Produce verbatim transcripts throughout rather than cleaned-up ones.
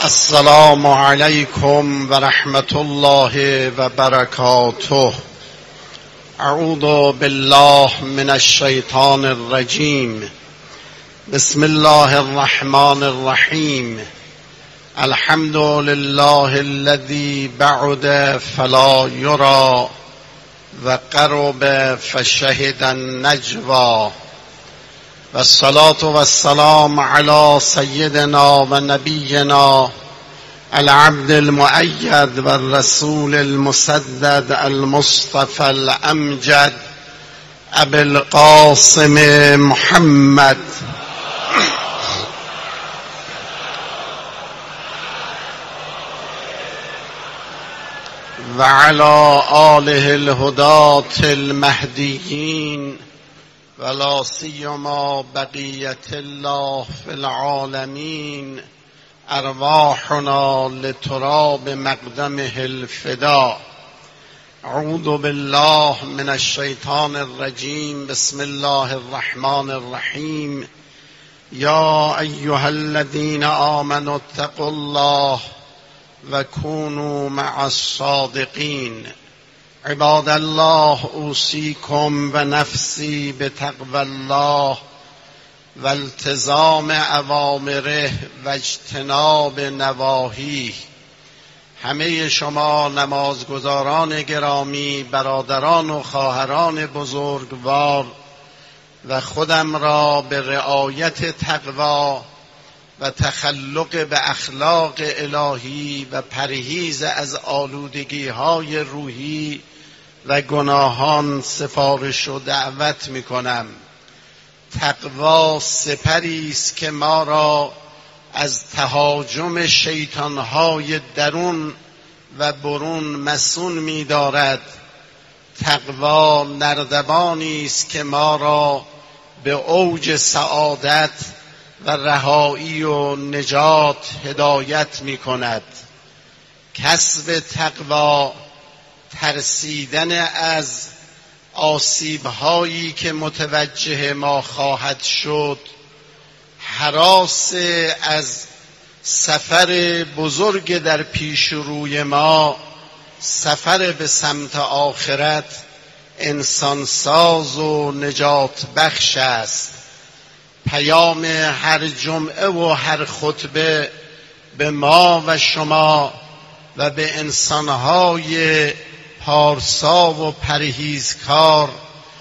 السلام علیکم و رحمت الله و برکاته. اعوذ بالله من الشیطان الرجیم. بسم الله الرحمن الرحیم. الحمد لله الذي بعد فلا يرى و قرب فشهد النجوى. و الصلاة و السلام علی سیدنا و نبینا العبد المؤید و الرسول المسدد المصطفى الامجد ابی القاسم محمد و علی آله الهداة المهدیین ولا سیما بقیت الله فی العالمین. ارواحنا لتراب مقدمه الفدا. اعوذ بالله من الشیطان الرجیم. بسم الله الرحمن الرحیم. یا ایها الذین آمنوا اتقوا الله و کونوا مع الصادقین. عباد الله اوصیکم و نفسی بتقوی الله و التزام اوامره و اجتناب نواهیه. همه شما نمازگزاران گرامی، برادران و خواهران بزرگوار و خودم را به رعایت تقوا و تخلق به اخلاق الهی و پرهیز از آلودگی های روحی و گناهان سفارش و دعوت می کنم. تقوا سپری است که ما را از تهاجم شیطانهای درون و برون مصون می دارد. تقوا نردبانی است که ما را به اوج سعادت و رهایی و نجات هدایت می کند. کسب تقوا ترسیدن از آسیب‌هایی که متوجه ما خواهد شد، هراس از سفر بزرگ در پیش روی ما، سفر به سمت آخرت انسانساز و نجات بخش است. پیام هر جمعه و هر خطبه به ما و شما و به انسانهای پارسا و پرهیزکار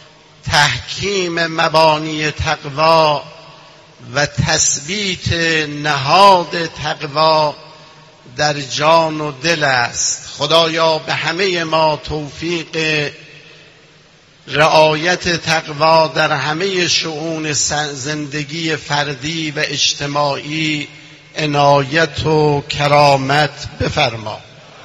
تحکیم مبانی تقوا و تثبیت نهاد تقوا در جان و دل است. خدایا به همه ما توفیق رعایت تقوا در همه شؤون زندگی فردی و اجتماعی عنایت و کرامت بفرما.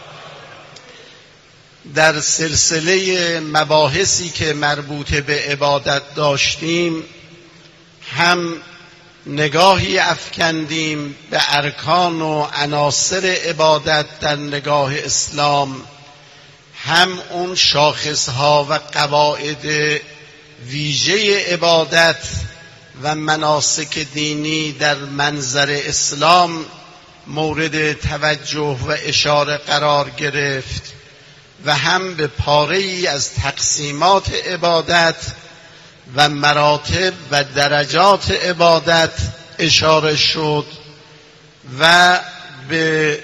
در سلسله مباحثی که مربوط به عبادت داشتیم، هم نگاهی افکندیم به ارکان و عناصر عبادت در نگاه اسلام، هم اون شاخصها و قواعد ویژه عبادت و مناسک دینی در منظر اسلام مورد توجه و اشاره قرار گرفت و هم به پاره‌ای از تقسیمات عبادت و مراتب و درجات عبادت اشاره شد و به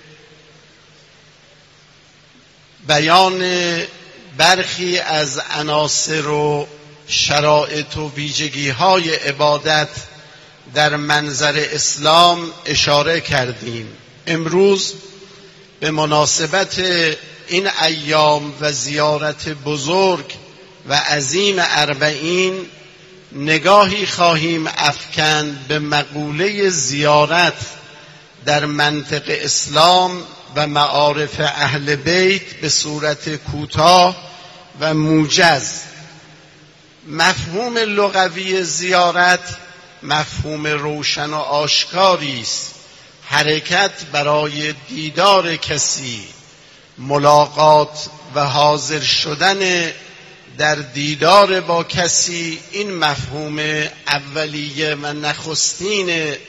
بیان برخی از عناصر و شرایط و ویژگی‌های عبادت در منظر اسلام اشاره کردیم. امروز به مناسبت این ایام و زیارت بزرگ و عظیم اربعین نگاهی خواهیم افکند به مقوله زیارت در منطق اسلام و معارف اهل بیت به صورت کوتاه و موجز. مفهوم لغوی زیارت مفهوم روشن و آشکاری است. حرکت برای دیدار کسی، ملاقات و حاضر شدن در دیدار با کسی، این مفهوم اولیه و نخستین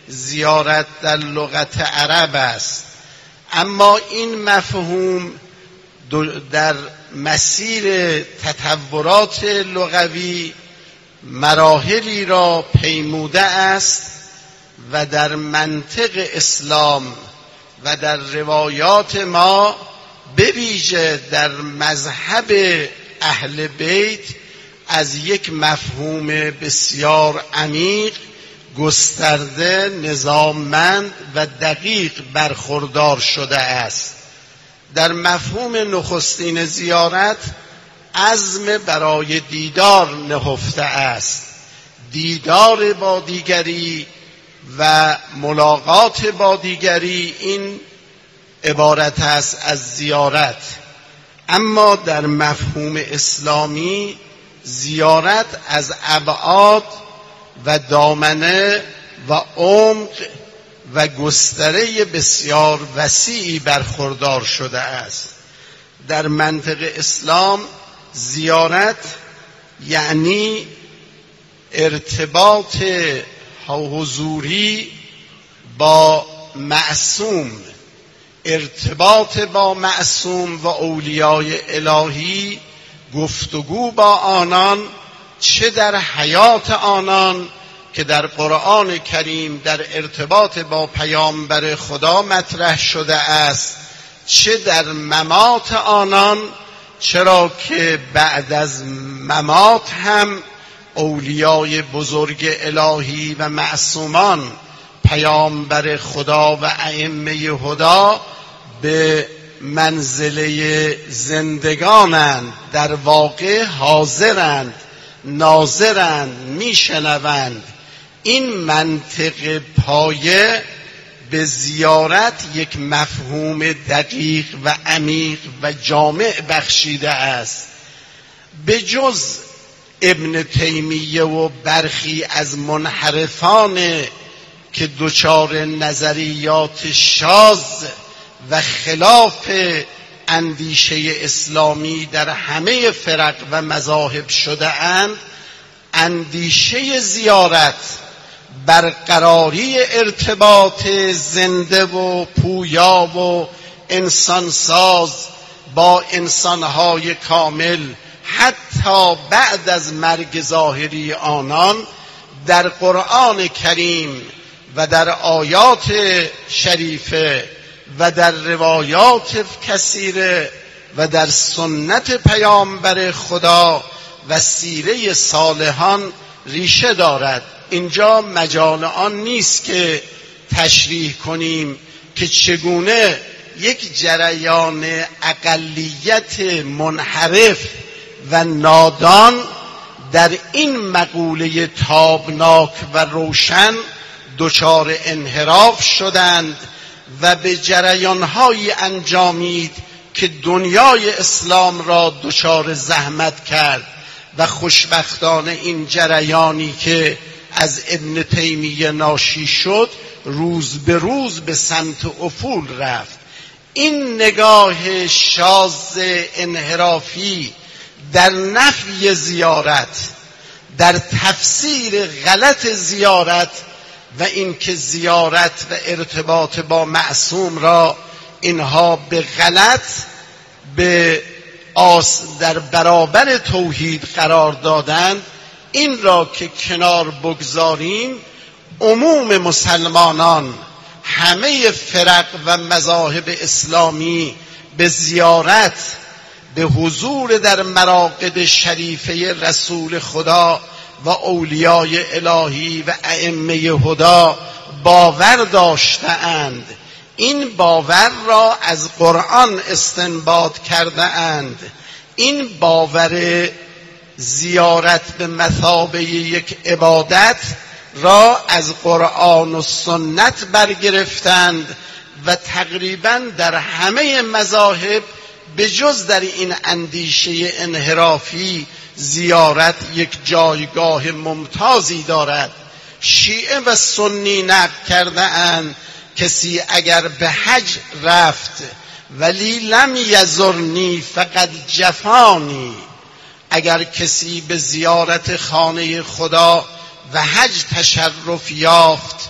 زیارت در لغت عرب است، اما این مفهوم در مسیر تطورات لغوی مراحلی را پیموده است و در منطق اسلام و در روایات ما به ویژه در مذهب اهل بیت از یک مفهوم بسیار عمیق، گسترده، نظاممند و دقیق برخوردار شده است. در مفهوم نخستین زیارت عزم برای دیدار نهفته است، دیدار با دیگری و ملاقات با دیگری، این عبارت است از زیارت. اما در مفهوم اسلامی زیارت از ابعاد و دامنه و عمق و گستره بسیار وسیعی برخوردار شده است. در منطق اسلام زیارت یعنی ارتباط حضوری با معصوم، ارتباط با معصوم و اولیای الهی، گفتگو با آنان، چه در حیات آنان که در قرآن کریم در ارتباط با پیامبر خدا مطرح شده است، چه در ممات آنان، چرا که بعد از ممات هم اولیای بزرگ الهی و معصومان پیامبر خدا و ائمه هدا به منزله زندگانند، در واقع حاضرند، ناظرند، میشنوند. این منطق پایه به زیارت یک مفهوم دقیق و عمیق و جامع بخشیده است. به جز ابن تیمیه و برخی از منحرفان که دچار نظریات شاذ و خلاف اندیشه اسلامی در همه فرق و مذاهب شده اند، اندیشه زیارت، برقراری ارتباط زنده و پویا و انسانساز با انسانهای کامل حتی بعد از مرگ ظاهری آنان، در قرآن کریم و در آیات شریفه و در روایات کثیره و در سنت پیامبر خدا و سیره صالحان ریشه دارد. اینجا مجال آن نیست که تشریح کنیم که چگونه یک جریان اقلیت منحرف و نادان در این مقوله تابناک و روشن دچار انحراف شدند و به جریان‌هایی انجامید که دنیای اسلام را دچار زحمت کرد و خوشبختانه این جریانی که از ابن تیمیه ناشی شد روز به روز به سمت افول رفت. این نگاه شاذ انحرافی در نفی زیارت، در تفسیر غلط زیارت و اینکه زیارت و ارتباط با معصوم را اینها به غلط به آس در برابر توحید قرار دادند، این را که کنار بگذاریم، عموم مسلمانان، همه فرق و مذاهب اسلامی به زیارت، به حضور در مراقد شریفه رسول خدا و اولیای الهی و ائمه هدا باور داشته‌اند. این باور را از قرآن استنباط کرده اند. این باور زیارت به مثابه یک عبادت را از قرآن و سنت برگرفتند و تقریباً در همه مذاهب به جز در این اندیشه انحرافی زیارت یک جایگاه ممتازی دارد. شیعه و سنی نقل کرده اند کسی اگر به حج رفت ولی لم یزرنی فقط جفانی، اگر کسی به زیارت خانه خدا و حج تشرف یافت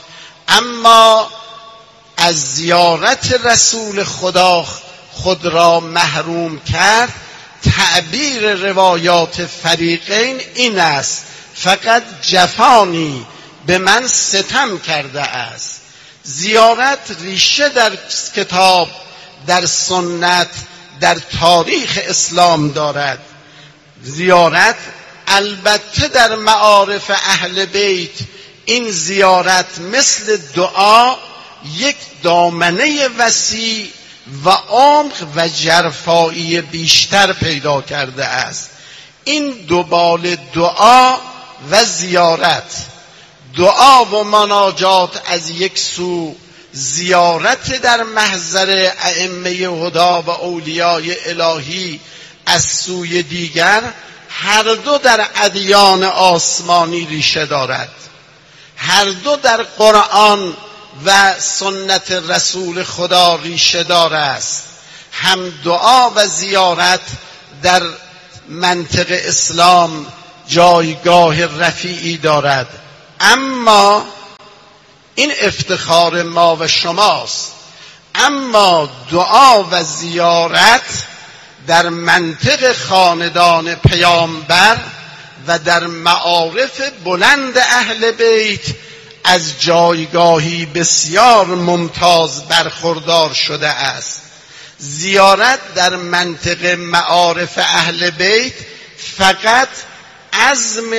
اما از زیارت رسول خدا خود را محروم کرد. تعبیر روایات فریقین این است: فقط جفانی به من ستم کرده است. زیارت ریشه در کتاب، در سنت، در تاریخ اسلام دارد. زیارت البته در معارف اهل بیت این زیارت مثل دعا یک دامنه وسیع و عمق و جرفایی بیشتر پیدا کرده است. این دوبال دعا و زیارت، دعا و مناجات از یک سو، زیارت در محضر ائمه هدا و اولیای الهی از سوی دیگر، هر دو در ادیان آسمانی ریشه دارد. هر دو در قرآن و سنت رسول خدا ریشه دار است. هم دعا و زیارت در منطق اسلام جایگاه رفیعی دارد. اما این افتخار ما و شماست. اما دعا و زیارت در منطق خاندان پیامبر و در معارف بلند اهل بیت از جایگاهی بسیار ممتاز برخوردار شده است. زیارت در منطق معارف اهل بیت فقط عزم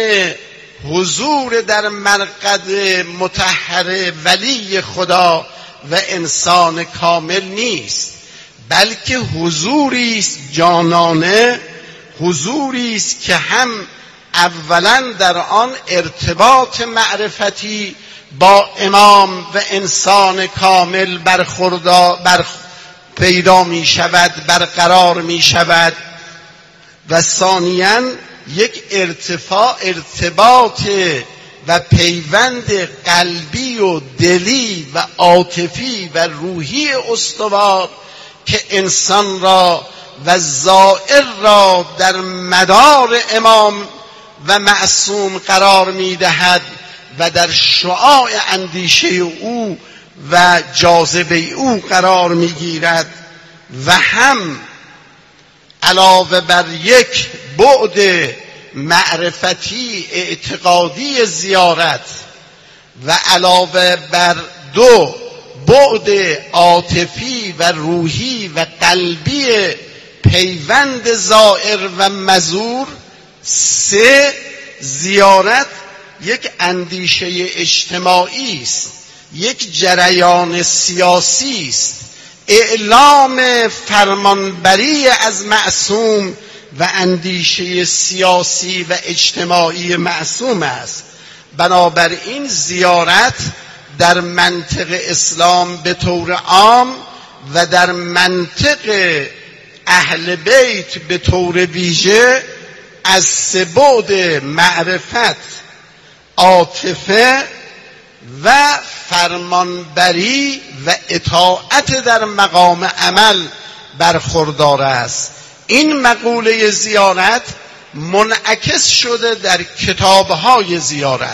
حضور در مرقد مطهر ولی خدا و انسان کامل نیست، بلکه حضوری است جانانه، حضوری است که هم اولا در آن ارتباط معرفتی با امام و انسان کامل برخوردار بر پیدا می شود، برقرار می شود، و ثانیاً یک ارتفاع ارتباط و پیوند قلبی و دلی و عاطفی و روحی استوار که انسان را و زائر را در مدار امام و معصوم قرار می دهد و در شعاع اندیشه او و جاذبه او قرار می گیرد. و هم علاوه بر یک بعد معرفتی اعتقادی زیارت و علاوه بر دو بعد عاطفی و روحی و قلبی پیوند زائر و مزور، سه، زیارت یک اندیشه اجتماعی است، یک جریان سیاسی است، اعلام فرمانبری از معصوم و اندیشه سیاسی و اجتماعی معصوم است. بنابراین زیارت در منطق اسلام به طور عام و در منطق اهل بیت به طور ویژه از سه بعد معرفت، عاطفه و فرمانبری و اطاعت در مقام عمل برخوردار است. این مقوله زیارت منعکس شده در کتاب‌های زیارت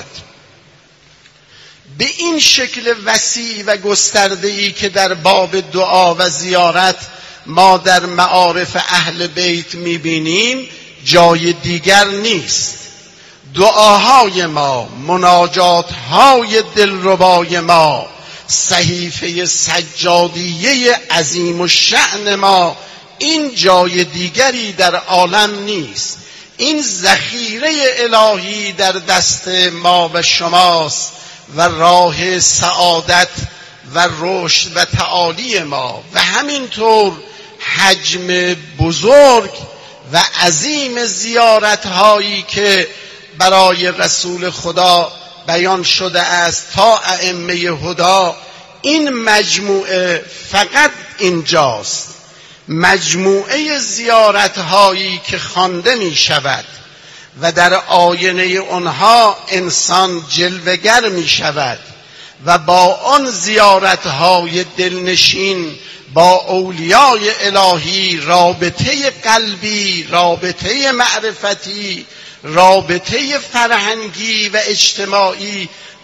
به این شکل وسیع و گسترده‌ای که در باب دعا و زیارت ما در معارف اهل بیت می‌بینیم جای دیگر نیست. دعاهای ما، مناجاتهای دلربای ما، صحیفه سجادیه عظیم الشأن ما، این جای دیگری در عالم نیست. این ذخیره الهی در دست ما و شماست و راه سعادت و رشد و تعالی ما، و همینطور حجم بزرگ و عظیم زیارت هایی که برای رسول خدا بیان شده است تا ائمه هدا، این مجموعه فقط اینجاست. مجموعه زیارت هایی که خوانده می شود و در آینه آنها انسان جلوگر می شود و با آن زیارت های دلنشین با اولیای الهی رابطه قلبی، رابطه معرفتی، رابطه فرهنگی و اجتماعی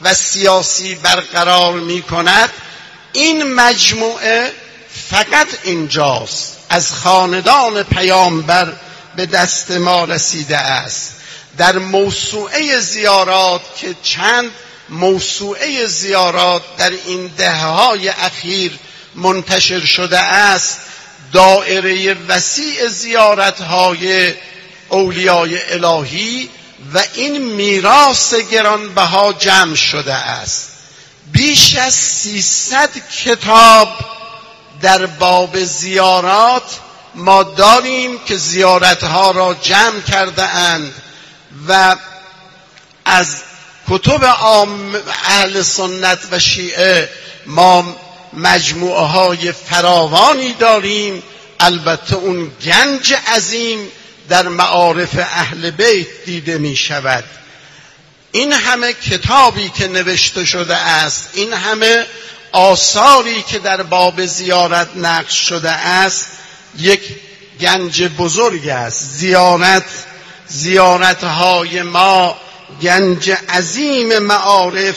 و سیاسی برقرار می کند، این مجموعه فقط اینجاست از خاندان پیامبر به دست ما رسیده است. در موسوعه زیارات که چند موسوعه زیارات در این دهه‌های اخیر منتشر شده است، دایره وسیع زیارت‌های اولیای الهی و این میراث گرانبها جمع شده است. بیش از سیصد کتاب در باب زیارات ما داریم که زیارتها را جمع کرده اند و از کتب عام اهل سنت و شیعه ما مجموعه های فراوانی داریم. البته اون گنج عظیم در معارف اهل بیت دیده می شود. این همه کتابی که نوشته شده است، این همه آثاری که در باب زیارت نقش شده است، یک گنج بزرگ است. زیارت زیارتهای ما گنج عظیم معارف،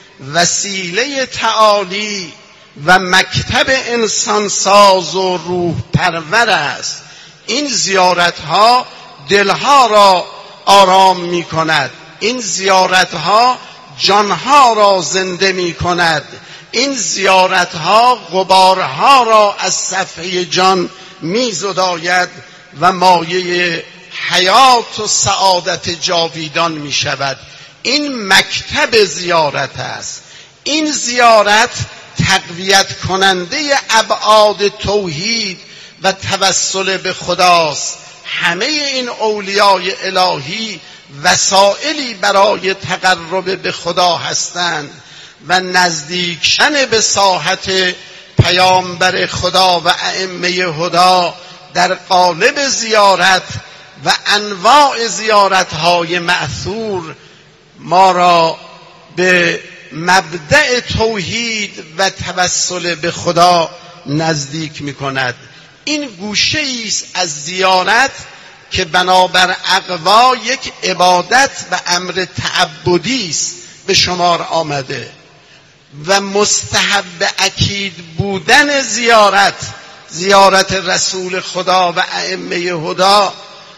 وسیله تعالی و مکتب انسانساز و روح پرور است. این زیارتها دلها را آرام می کند، این زیارتها جانها را زنده می کند، این زیارتها غبارها را از صفحه جان می زداید و مایه حیات و سعادت جاویدان می شود. این مکتب زیارت است. این زیارت تقویت کننده ابعاد توحید و توسل به خداست. همه این اولیای الهی وسائلی برای تقرب به خدا هستند و نزدیک شدن به ساحت پیامبر خدا و ائمه هدا در قالب زیارت و انواع زیارت‌های مأثور ما را به مبدأ توحید و توسل به خدا نزدیک می‌کند. این گوشه‌ای است از زیارت که بنابر اقوا یک عبادت و امر تعبدی است به شمار آمده و مستحب اکید بودن زیارت زیارت رسول خدا و ائمه هدا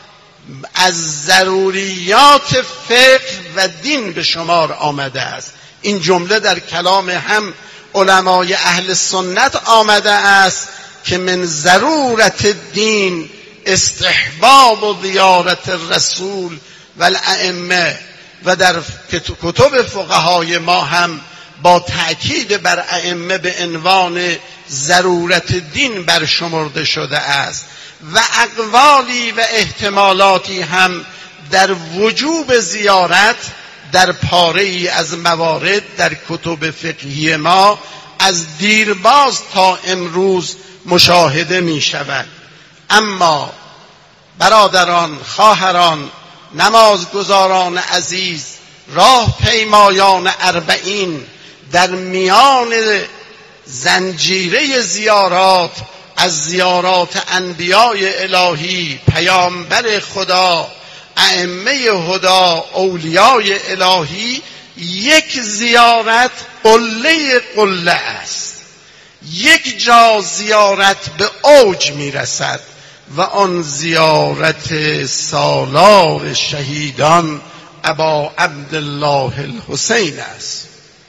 از ضروریات فقه و دین به شمار آمده است. این جمله در کلام هم علمای اهل سنت آمده است که من ضرورت دین استحباب و زیارت الرسول و الائمه، و در کتب فقهای ما هم با تأکید بر ائمه به عنوان ضرورت دین برشمرده شده است و اقوالی و احتمالاتی هم در وجوب زیارت در پاره‌ای از موارد در کتب فقهی ما از دیرباز تا امروز مشاهده می شود. اما برادران، خواهران، نمازگزاران عزیز، راه پیمایان اربعین، در میان زنجیره زیارات از زیارات انبیای الهی، پیامبر خدا، ائمه هدا، اولیای الهی، یک زیارت قله قله است. یک جا زیارت به اوج میرسد و آن زیارت سالار شهیدان ابا عبدالله الحسین است.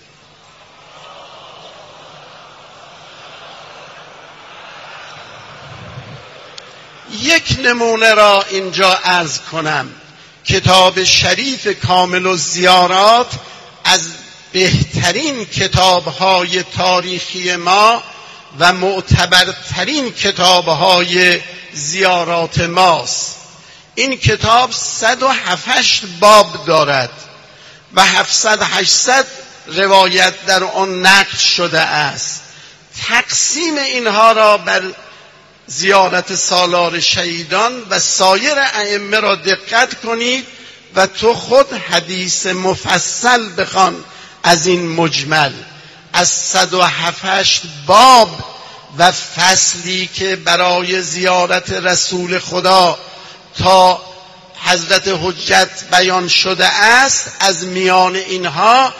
یک نمونه را اینجا عرض کنم. کتاب شریف کامل الزیارات از بهترین کتاب‌های تاریخی ما و معتبرترین کتاب‌های زیارات ماست. این کتاب صد و هفت باب دارد و هفتصد هشتصد روایت در آن نقل شده است. تقسیم اینها را بر زیارت سالار شهیدان و سایر ائمه را دقت کنید و تو خود حدیث مفصل بخوان از این مجمل. از صد و هفت باب و فصلی که برای زیارت رسول خدا تا حضرت حجت بیان شده است، از میان اینها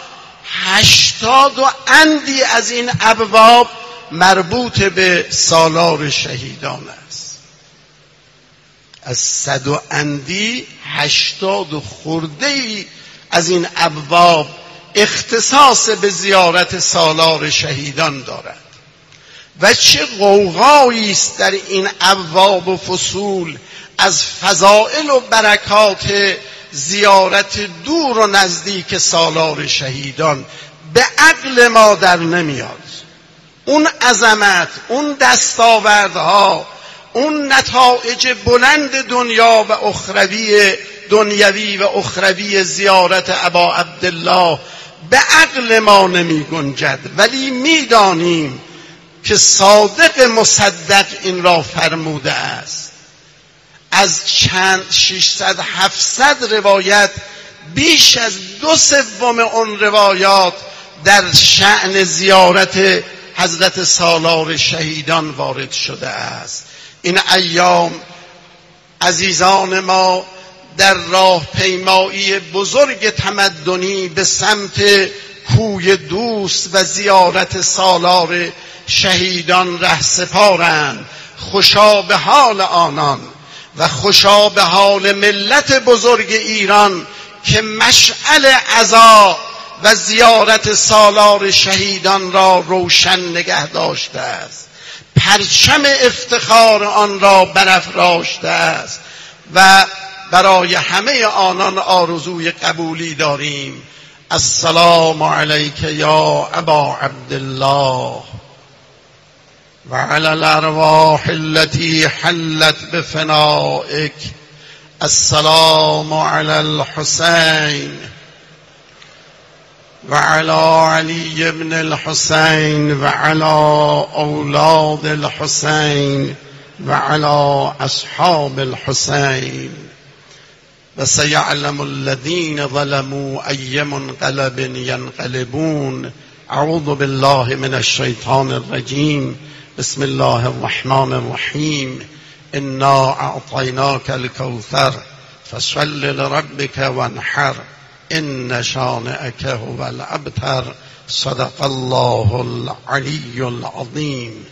هشتاد و اندی از این ابواب مربوط به سالار شهیدان است. از صد و اندی هشتاد و خورده ای از این ابواب اختصاص به زیارت سالار شهیدان دارد و چه غوغایی است در این ابواب و فصول از فضائل و برکات زیارت دور و نزدیک سالار شهیدان به عقل ما در نمیاد. اون عظمت، اون دستاوردها، اون نتایج بلند دنیا و اخروی دنیوی و اخروی زیارت ابا عبدالله به عقل ما نمی گنجد، ولی میدانیم که صادق مصدق این را فرموده است. از چند ششصد هفتصد روایت بیش از دو سوم اون روایات در شأن زیارت حضرت سالار شهیدان وارد شده است. این ایام عزیزان ما در راه پیمایی بزرگ تمدنی به سمت کوی دوست و زیارت سالار شهیدان رهسپارند. خوشا به حال آنان و خوشا به حال ملت بزرگ ایران که مشعل عزا و زیارت سالار شهیدان را روشن نگه داشته است، پرچم افتخار آن را برافراشته است و برای همه آنان آرزوی قبولی داریم. السلام علیک یا ابا عبدالله و علی الارواح التي حلت بفنائك. السلام علی الحسین و علی علی بن الحسین و علی اولاد الحسین و علی اصحاب الحسین و سیعلم الذین ظلموا ای منقلب ینقلبون. اعوذ بالله من الشیطان الرجیم. بسم الله الرحمن الرحیم. انا اعطیناک الکوثر فصل لربک وانحر ان شانئک هو الابتر. صدق الله العلی العظیم.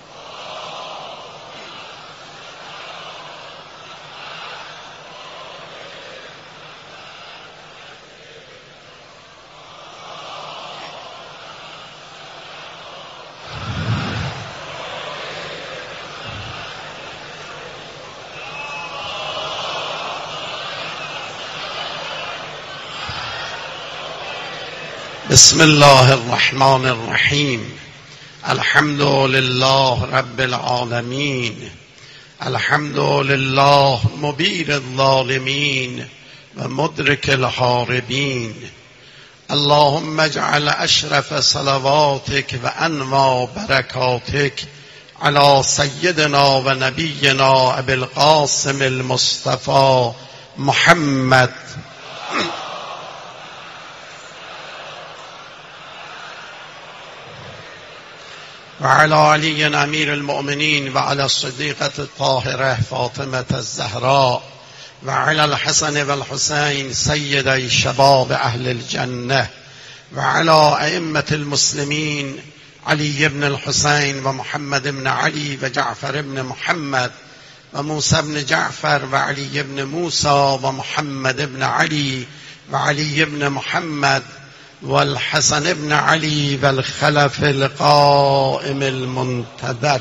بسم الله الرحمن الرحیم. الحمد لله رب العالمین. الحمد لله مبیر الظالمین و مدرک الحاربین. اللهم اجعل اشرف صلواتک و انواع برکاتک علی سیدنا و نبینا ابی القاسم المصطفى محمد و علی علی امیر المؤمنین و علی الصدیقة الطاهرة فاطمة الزهراء و علی الحسن و الحسین سیدی شباب اهل الجنه و علی ائمة المسلمین علی بن الحسین و محمد بن علی و جعفر بن محمد و موسی بن جعفر و علی بن موسی و محمد بن علی و علی بن محمد والحسن بن علي والخلف القائم المنتظر.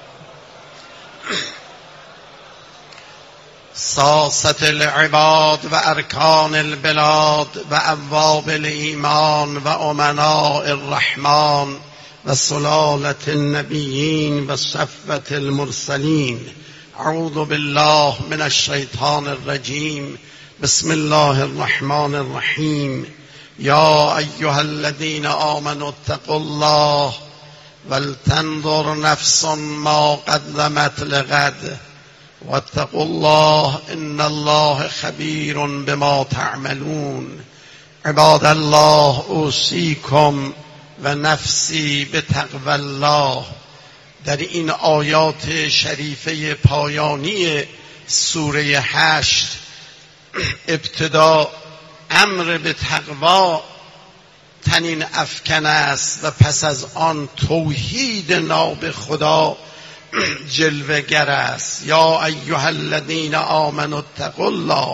ساسة العباد و ارکان البلاد و ابواب الایمان و امناء الرحمن و سلالة النبیین و صفوة المرسلین. اعوذ بالله من الشیطان الرجیم. بسم الله الرحمن الرحیم. یا ایها الذین آمنوا اتقوا الله ولتنظر نفس ما قدمت لغد واتقوا الله ان الله خبیر بما تعملون. عباد الله اوصیکم و نفسی بتقوی الله. در این آیات شریفه پایانی سوره هشت ابتدا امر به تقوا تنین افکن است و پس از آن توحید ناب خدا جلوه گر است. یا ایها الذین آمنوا اتقوا الله.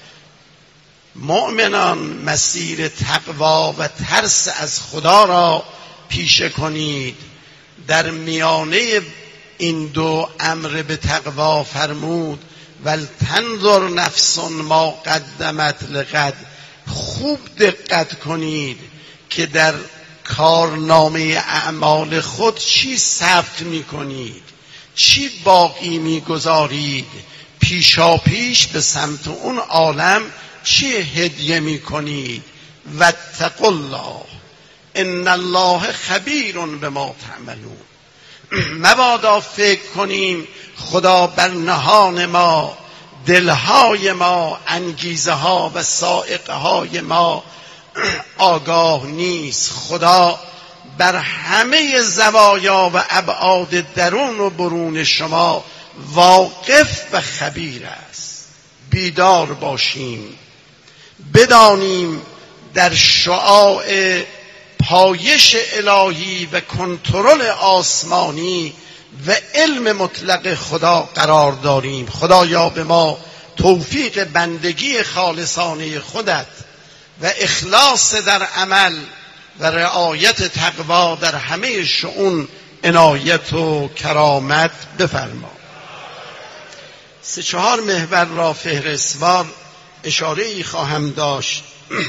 مؤمنان مسیر تقوا و ترس از خدا را پیشه کنید. در میانه این دو امر به تقوا فرمود ولتنظر نفس ما قدمت لغد. خوب دقت کنید که در کارنامه اعمال خود چی ثبت می کنید، چی باقی می گذارید، پیشا پیش به سمت اون عالم چی هدیه می کنید. واتقوا الله ان الله خبیر بما تعملون. مبادا فکر کنیم خدا بر نهان ما، دلهای ما، انگیزه ها و سائقه های ما آگاه نیست. خدا بر همه زوایا و ابعاد درون و برون شما واقف و خبیر است. بیدار باشیم، بدانیم در شعاع پایش الهی و کنترل آسمانی و علم مطلق خدا قرار داریم. خدایا به ما توفیق بندگی خالصانه خودت و اخلاص در عمل و رعایت تقوا در همه شؤون عنایت و کرامت بفرما. سه چهار محور را فهرستوار اشاره ای خواهم داشت.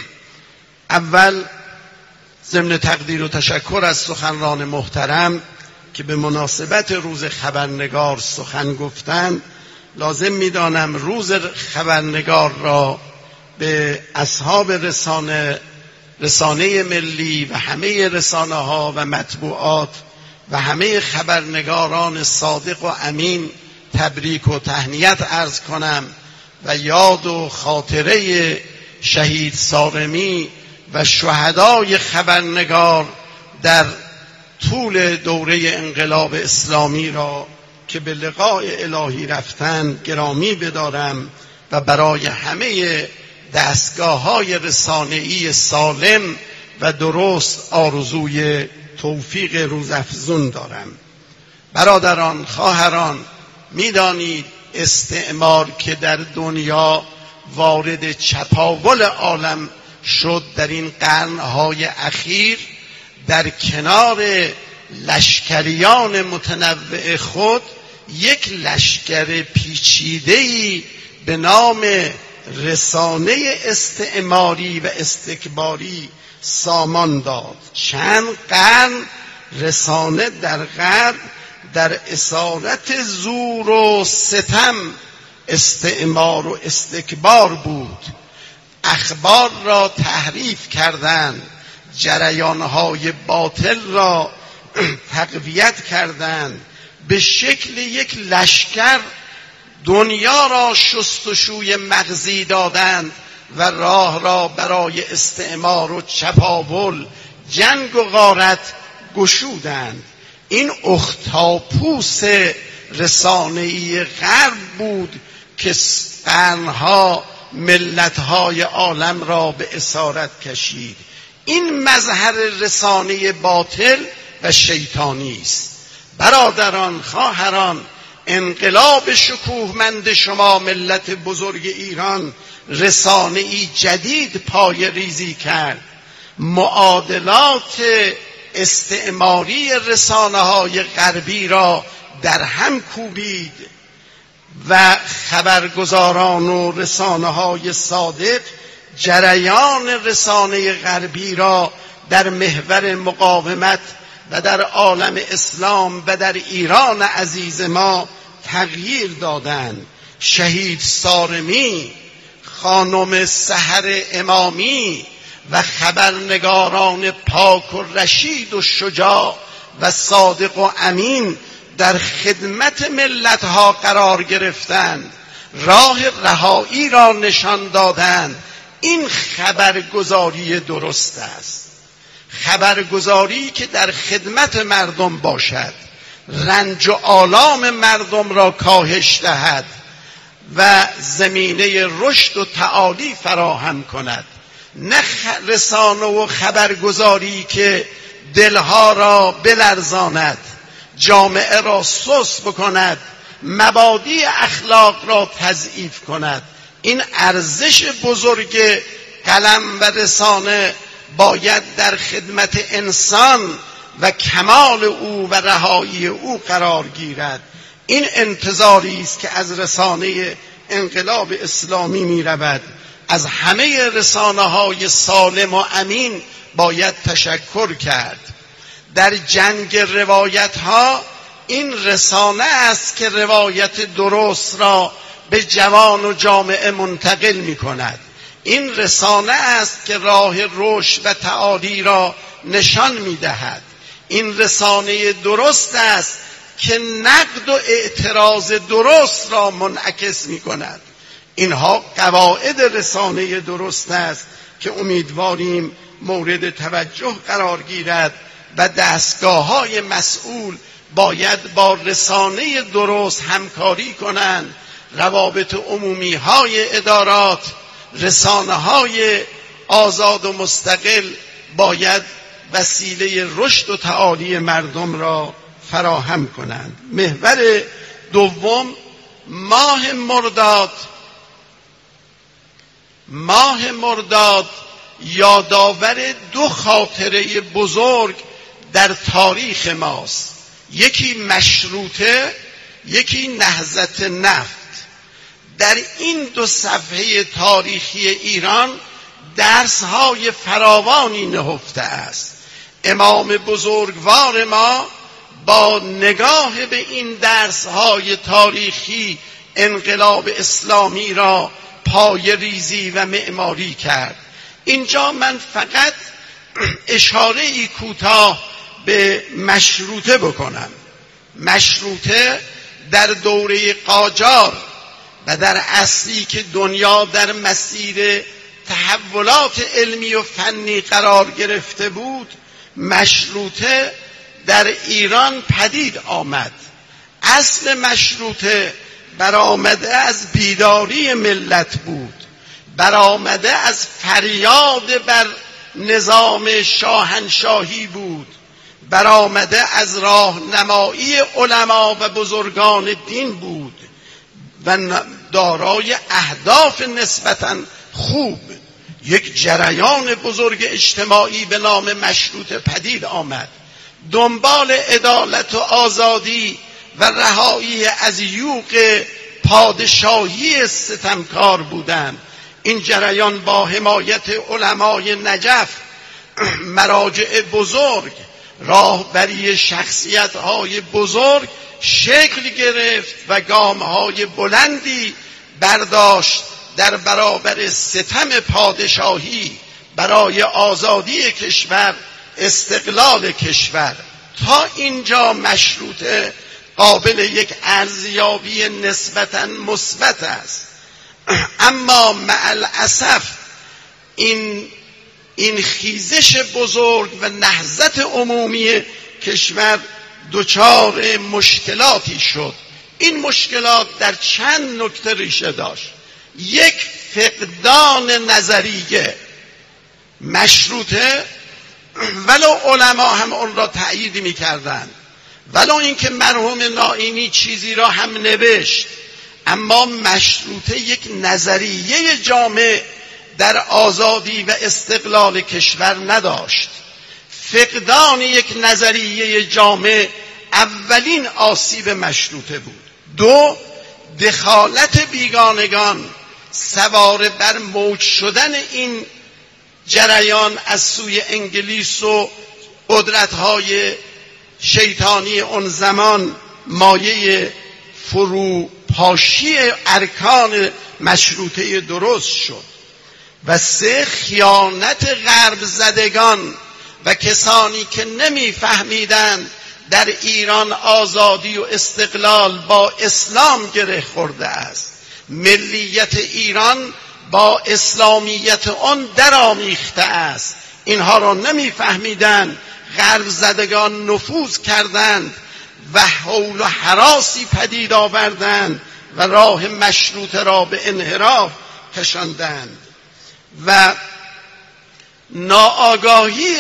اول ضمن تقدیر و تشکر از سخنران محترم که به مناسبت روز خبرنگار سخن گفتند، لازم می‌دانم روز خبرنگار را به اصحاب رسانه رسانه ملی و همه رسانه ها و مطبوعات و همه خبرنگاران صادق و امین تبریک و تهنیت عرض کنم و یاد و خاطره شهید سارمی و شهدای خبرنگار در طول دوره انقلاب اسلامی را که به لقاء الهی رفتن گرامی بدارم و برای همه دستگاه‌های رسانه‌ای سالم و درست آرزوی توفیق روزافزون دارم. برادران، خواهران، می‌دانید استعمار که در دنیا وارد چپاول عالم شد در این قرن‌های اخیر، در کنار لشکریان متنوع خود یک لشکر پیچیده‌ای به نام رسانه استعماری و استکباری سامان داد. چند قرن رسانه در غرب در اسارت زور و ستم استعمار و استکبار بود. اخبار را تحریف کردند، جریانهای باطل را تقویت کردند، به شکل یک لشکر دنیا را شستشوی مغزی دادند و راه را برای استعمار و چپاول، جنگ و غارت گشودند. این اختاپوس رسانه‌ای غرب بود که قرنها ملت‌های عالم را به اسارت کشید. این مظهر رسانه باطل و شیطانی است. برادران، خواهران، انقلاب شکوهمند شما ملت بزرگ ایران رسانه‌ای جدید پای ریزی کرد. معادلات استعماری رسانه‌های غربی را در هم کوبید و خبرگزاران و رسانه‌های صادق جریان رسانه غربی را در محور مقاومت و در عالم اسلام و در ایران عزیز ما تغییر دادند. شهید سارمی، خانم سحر امامی و خبرنگاران پاک و رشید و شجاع و صادق و امین در خدمت ملتها قرار گرفتند، راه رهایی را نشان دادند. این خبرگزاری درست است، خبرگزاری که در خدمت مردم باشد، رنج و آلام مردم را کاهش دهد و زمینه رشد و تعالی فراهم کند. نه رسانه و خبرگزاری که دلها را بلرزاند، جامعه را سست بکند، مبادی اخلاق را تضعیف کند. این ارزش بزرگ قلم و رسانه باید در خدمت انسان و کمال او و رهایی او قرار گیرد. این انتظاری است که از رسانه انقلاب اسلامی می رود. از همه رسانه های سالم و امین باید تشکر کرد. در جنگ روایت ها این رسانه است که روایت درست را به جوان و جامعه منتقل می کند. این رسانه است که راه رشد و تعالی را نشان می دهد. این رسانه درست است که نقد و اعتراض درست را منعکس می کند. اینها قواعد رسانه درست است که امیدواریم مورد توجه قرار گیرد و دستگاه‌های مسئول باید با رسانه درست همکاری کنند. روابط عمومی های ادارات، رسانه های آزاد و مستقل باید وسیله رشد و تعالی مردم را فراهم کنند. محور دوم، ماه مرداد. ماه مرداد یادآور دو خاطره بزرگ در تاریخ ماست. یکی مشروطه، یکی نهضت نفت. در این دو صفحه تاریخی ایران درس‌های فراوانی نهفته است. امام بزرگوار ما با نگاه به این درس‌های تاریخی انقلاب اسلامی را پای ریزی و معماری کرد. اینجا من فقط اشاره‌ای کوتاه به مشروطه بکنم. مشروطه در دوره قاجار و در عصری که دنیا در مسیر تحولات علمی و فنی قرار گرفته بود، مشروطه در ایران پدید آمد. اصل مشروطه برآمده از بیداری ملت بود، برآمده از فریاد بر نظام شاهنشاهی بود، برآمده از راهنمایی علما و بزرگان دین بود و دارای اهداف نسبتاً خوب. یک جریان بزرگ اجتماعی به نام مشروطه پدید آمد. دنبال عدالت و آزادی و رهایی از یوغ پادشاهی ستمکار بودند. این جریان با حمایت علمای نجف، مراجع بزرگ، راهبری شخصیت‌های بزرگ شکل گرفت و گام‌های بلندی برداشت در برابر ستم پادشاهی برای آزادی کشور، استقلال کشور. تا اینجا مشروطه قابل یک ارزیابی نسبتاً مثبت است. اما مع الاسف این این خیزش بزرگ و نهضت عمومی کشور دچار مشکلاتی شد. این مشکلات در چند نکته ریشه داشت. یک، فقدان نظریه. مشروطه ولو علما هم اون را تأیید می‌کردند، ولو اینکه مرحوم نائینی چیزی را هم نوشت، اما مشروطه یک نظریه جامع در آزادی و استقلال کشور نداشت. فقدان یک نظریه جامع اولین آسیب مشروطه بود. دو، دخالت بیگانگان سوار بر موج شدن این جریان از سوی انگلیس و قدرت‌های شیطانی اون زمان مایه فروپاشی ارکان مشروطه درست شد. و سه، خیانت غرب زدگان و کسانی که نمیفهمیدند در ایران آزادی و استقلال با اسلام گره خورده است. ملیت ایران با اسلامیت آن درآمیخته است. اینها را نمیفهمیدند. غرب زدگان نفوذ کردند و حول و هراسی پدید آوردند و راه مشروطه را به انحراف کشاندند. و ناآگاهی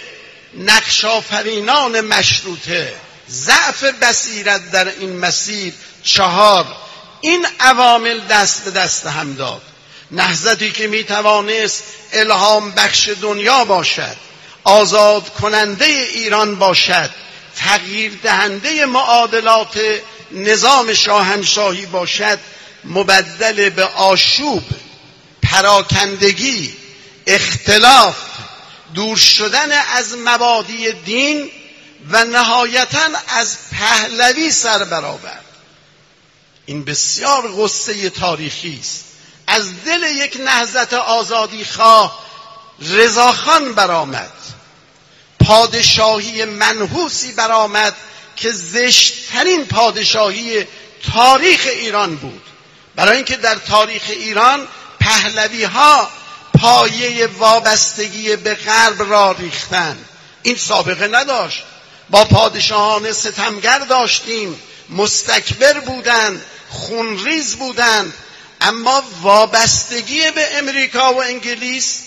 نقش‌آفرینان مشروطه، ضعف بصیرت در این مسیر. چهار، این عوامل دست به دست هم داد. نهضتی که می توانست الهام بخش دنیا باشد، آزاد کننده ایران باشد، تغییر دهنده معادلات نظام شاهنشاهی باشد، مبدل به آشوب، پراکندگی، اختلاف، دور شدن از مبادی دین و نهایتاً از پهلوی سر برآورد. این بسیار غصه تاریخی است. از دل یک نهضت آزادی خواه رضاخان برآمد، پادشاهی منحوسی برآمد که زشت‌ترین پادشاهی تاریخ ایران بود. برای اینکه در تاریخ ایران پهلوی ها پایه وابستگی به غرب را ریختن. این سابقه نداشت. با پادشاهان ستمگر داشتیم، مستکبر بودند، خونریز بودند، اما وابستگی به امریکا و انگلیس،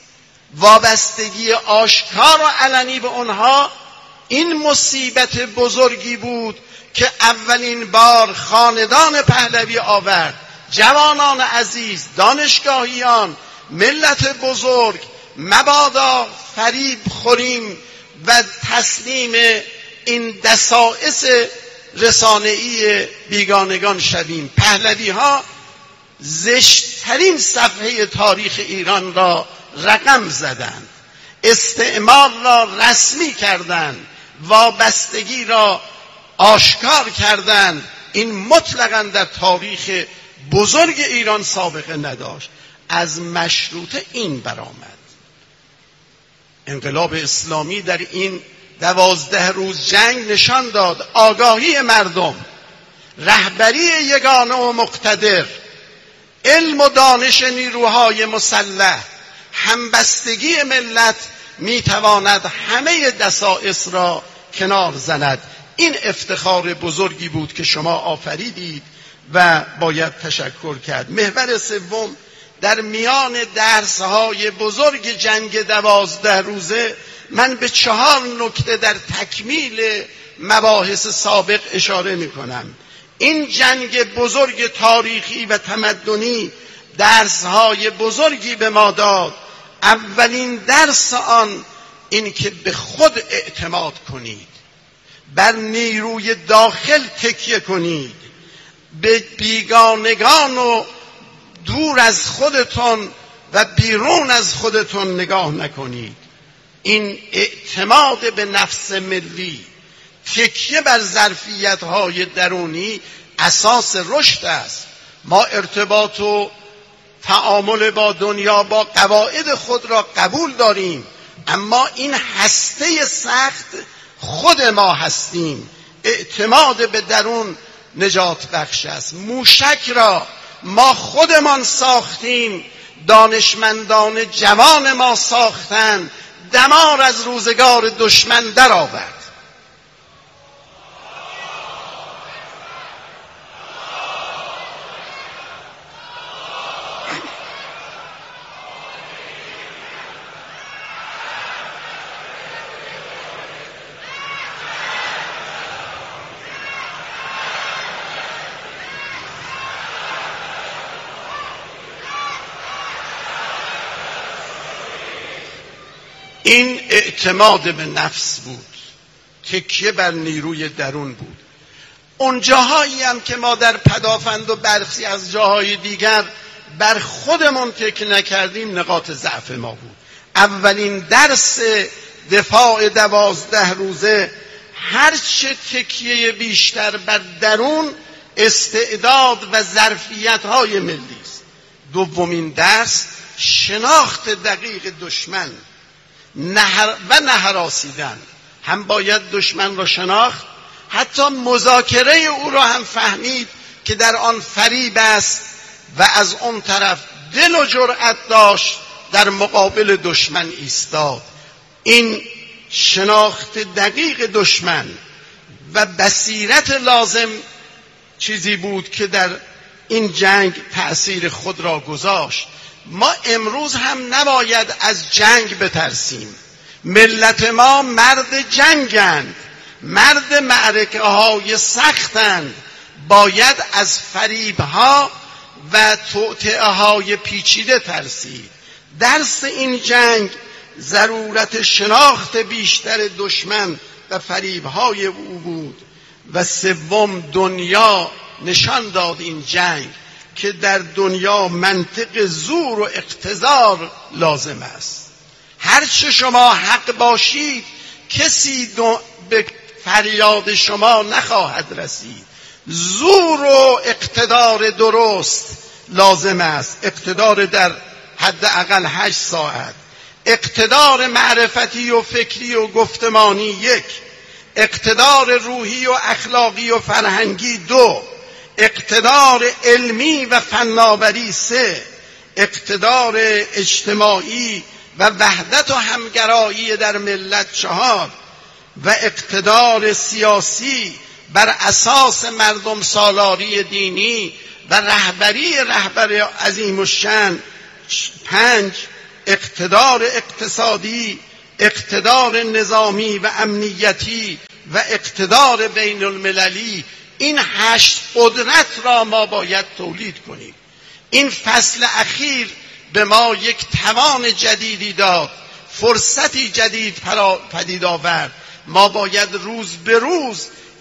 وابستگی آشکار و علنی به اونها، این مصیبت بزرگی بود که اولین بار خاندان پهلوی آورد. جوانان عزیز، دانشگاهیان، ملت بزرگ، مبادا فریب خوریم و تسلیم این دسائس رسانه‌ای بیگانگان شویم. پهلوی ها زشت‌ترین صفحه تاریخ ایران را رقم زدند، استعمار را رسمی کردند، وابستگی را آشکار کردند. این مطلقاً در تاریخ بزرگ ایران سابقه نداشت. از مشروطه این برآمد. انقلاب اسلامی در این دوازده روز جنگ نشان داد آگاهی مردم، رهبری یگانه و مقتدر، علم و دانش نیروهای مسلح، همبستگی ملت میتواند همه دسائس را کنار زند. این افتخار بزرگی بود که شما آفریدید و باید تشکر کرد. محور سوم، در میان درسهای بزرگ جنگ دوازده روزه من به چهار نکته در تکمیل مباحث سابق اشاره می کنم. این جنگ بزرگ تاریخی و تمدنی درسهای بزرگی به ما داد. اولین درس آن این که به خود اعتماد کنید، بر نیروی داخل تکیه کنید، به بیگانگان و دور از خودتون و بیرون از خودتون نگاه نکنید. این اعتماد به نفس ملی، تکیه بر ظرفیت‌های درونی اساس رشد است. ما ارتباط و تعامل با دنیا با قواعد خود را قبول داریم، اما این هسته سخت خود ما هستیم. اعتماد به درون نجات بخش است. موشک را ما خودمان ساختیم، دانشمندان جوان ما ساختند، دمار از روزگار دشمن درآورد. این اعتماد به نفس بود، تکیه بر نیروی درون بود. اون جاهایی هم که ما در پدافند و برخی از جاهای دیگر بر خودمون تکیه نکردیم، نقاط ضعف ما بود. اولین درس دفاع دوازده روزه، هرچه تکیه بیشتر بر درون، استعداد و ظرفیت‌های ملی است. دومین درس، شناخت دقیق دشمن نهر و نهراسیدن. هم باید دشمن را شناخت، حتی مذاکره او را هم فهمید که در آن فریب است، و از اون طرف دل و جرأت داشت در مقابل دشمن ایستاد. این شناخت دقیق دشمن و بصیرت لازم چیزی بود که در این جنگ تأثیر خود را گذاشت. ما امروز هم نباید از جنگ بترسیم. ملت ما مرد جنگند، مرد معرکه های سختند. باید از فریبها و توطئه های پیچیده ترسید. درس این جنگ ضرورت شناخت بیشتر دشمن و فریبهای او بود. و سوم، دنیا نشان داد این جنگ که در دنیا منطق زور و اقتدار لازم است. هرچه شما حق باشید کسی به فریاد شما نخواهد رسید. زور و اقتدار درست لازم است. اقتدار در حداقل هشت ساعت، اقتدار معرفتی و فکری و گفتمانی یک، اقتدار روحی و اخلاقی و فرهنگی دو، اقتدار علمی و فناوری سه، اقتدار اجتماعی و وحدت و همگرایی در ملت چهار، و اقتدار سیاسی بر اساس مردم سالاری دینی و رهبری رهبر عظیم الشأن پنج، اقتدار اقتصادی، اقتدار نظامی و امنیتی و اقتدار بین المللی. این هشت قدرت را ما باید تولید کنیم. این فصل اخیر به ما یک توان جدیدی داد، فرصتی جدید پدید آورد. ما باید روز به روز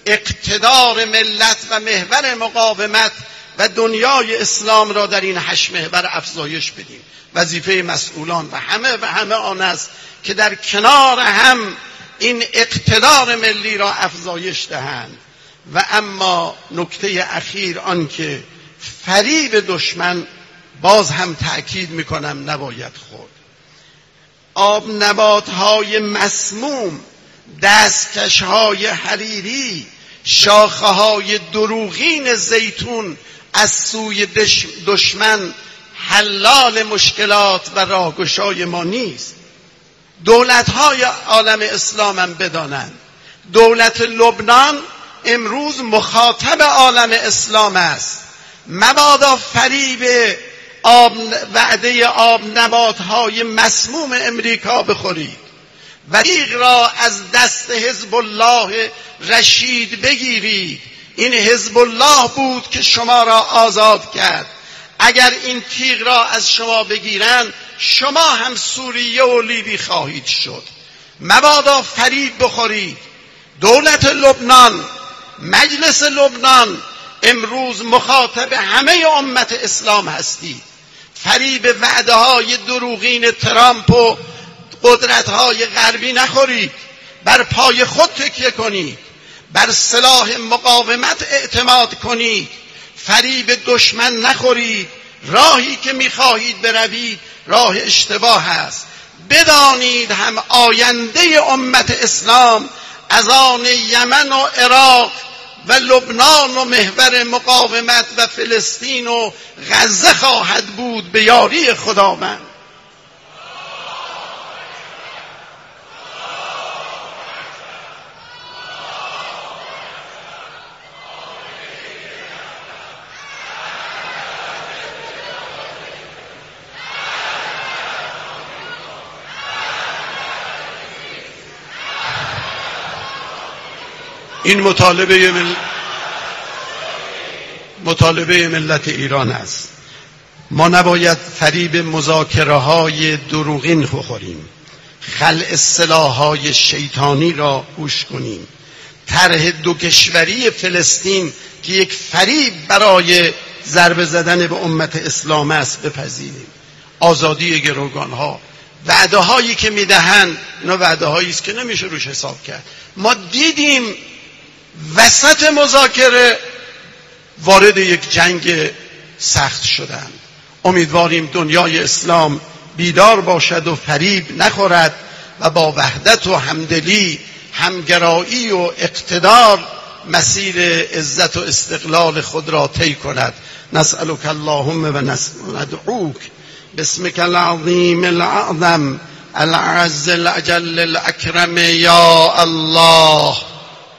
اقتدار ملت و محور مقاومت و دنیای اسلام را در این هشت محور افزایش بدیم. وظیفه مسئولان و همه و همه آن است که در کنار هم این اقتدار ملی را افزایش دهند. و اما نکته اخیر آن که فریب دشمن، باز هم تأکید میکنم، نباید خورد. آب نباتهای مسموم، دستکشهای حریری، شاخه‌های دروغین زیتون از سوی دشمن حلال مشکلات و راهگشای ما نیست. دولت‌های عالم اسلام هم بدانند دولت لبنان امروز مخاطب عالم اسلام است. مبادا فریب آب وعده آب نبات‌های مسموم امریکا بخورید و تیغ را از دست حزب الله رشید بگیرید. این حزب الله بود که شما را آزاد کرد. اگر این تیغ را از شما بگیرند، شما هم سوریه و لیبی خواهید شد. مبادا فریب بخورید. دولت لبنان، مجلس لبنان امروز مخاطب همه امت اسلام هستید. فریب وعده های دروغین ترامپ و قدرت های غربی نخورید. بر پای خود تکیه کنید. بر سلاح مقاومت اعتماد کنید. فریب دشمن نخورید. راهی که میخواهید بروید راه اشتباه است. بدانید هم آینده امت اسلام از آن یمن و عراق و لبنان و محور مقاومت و فلسطین و غزه خواهد بود به یاری خداوند. این مطالبه مل... مطالبه ملت ایران است. ما نباید فریب مذاکره های دروغین بخوریم. خلع سلاح‌های شیطانی را گوش کنیم. طرح دو کشوری فلسطین که یک فریب برای ضربه زدن به امت اسلام است بپذیریم. آزادی گروگان‌ها، وعده هایی که میدهند، اینا وعده هایی است که نمیشه روش حساب کرد. ما دیدیم وسط مذاکره وارد یک جنگ سخت شدند. امیدواریم دنیای اسلام بیدار باشد و فریب نخورد و با وحدت و همدلی، همگرایی و اقتدار مسیر عزت و استقلال خود را طی کند. نسألك اللهم و ندعوک باسمك العظیم الاعظم العز الاجل الاکرم یا الله.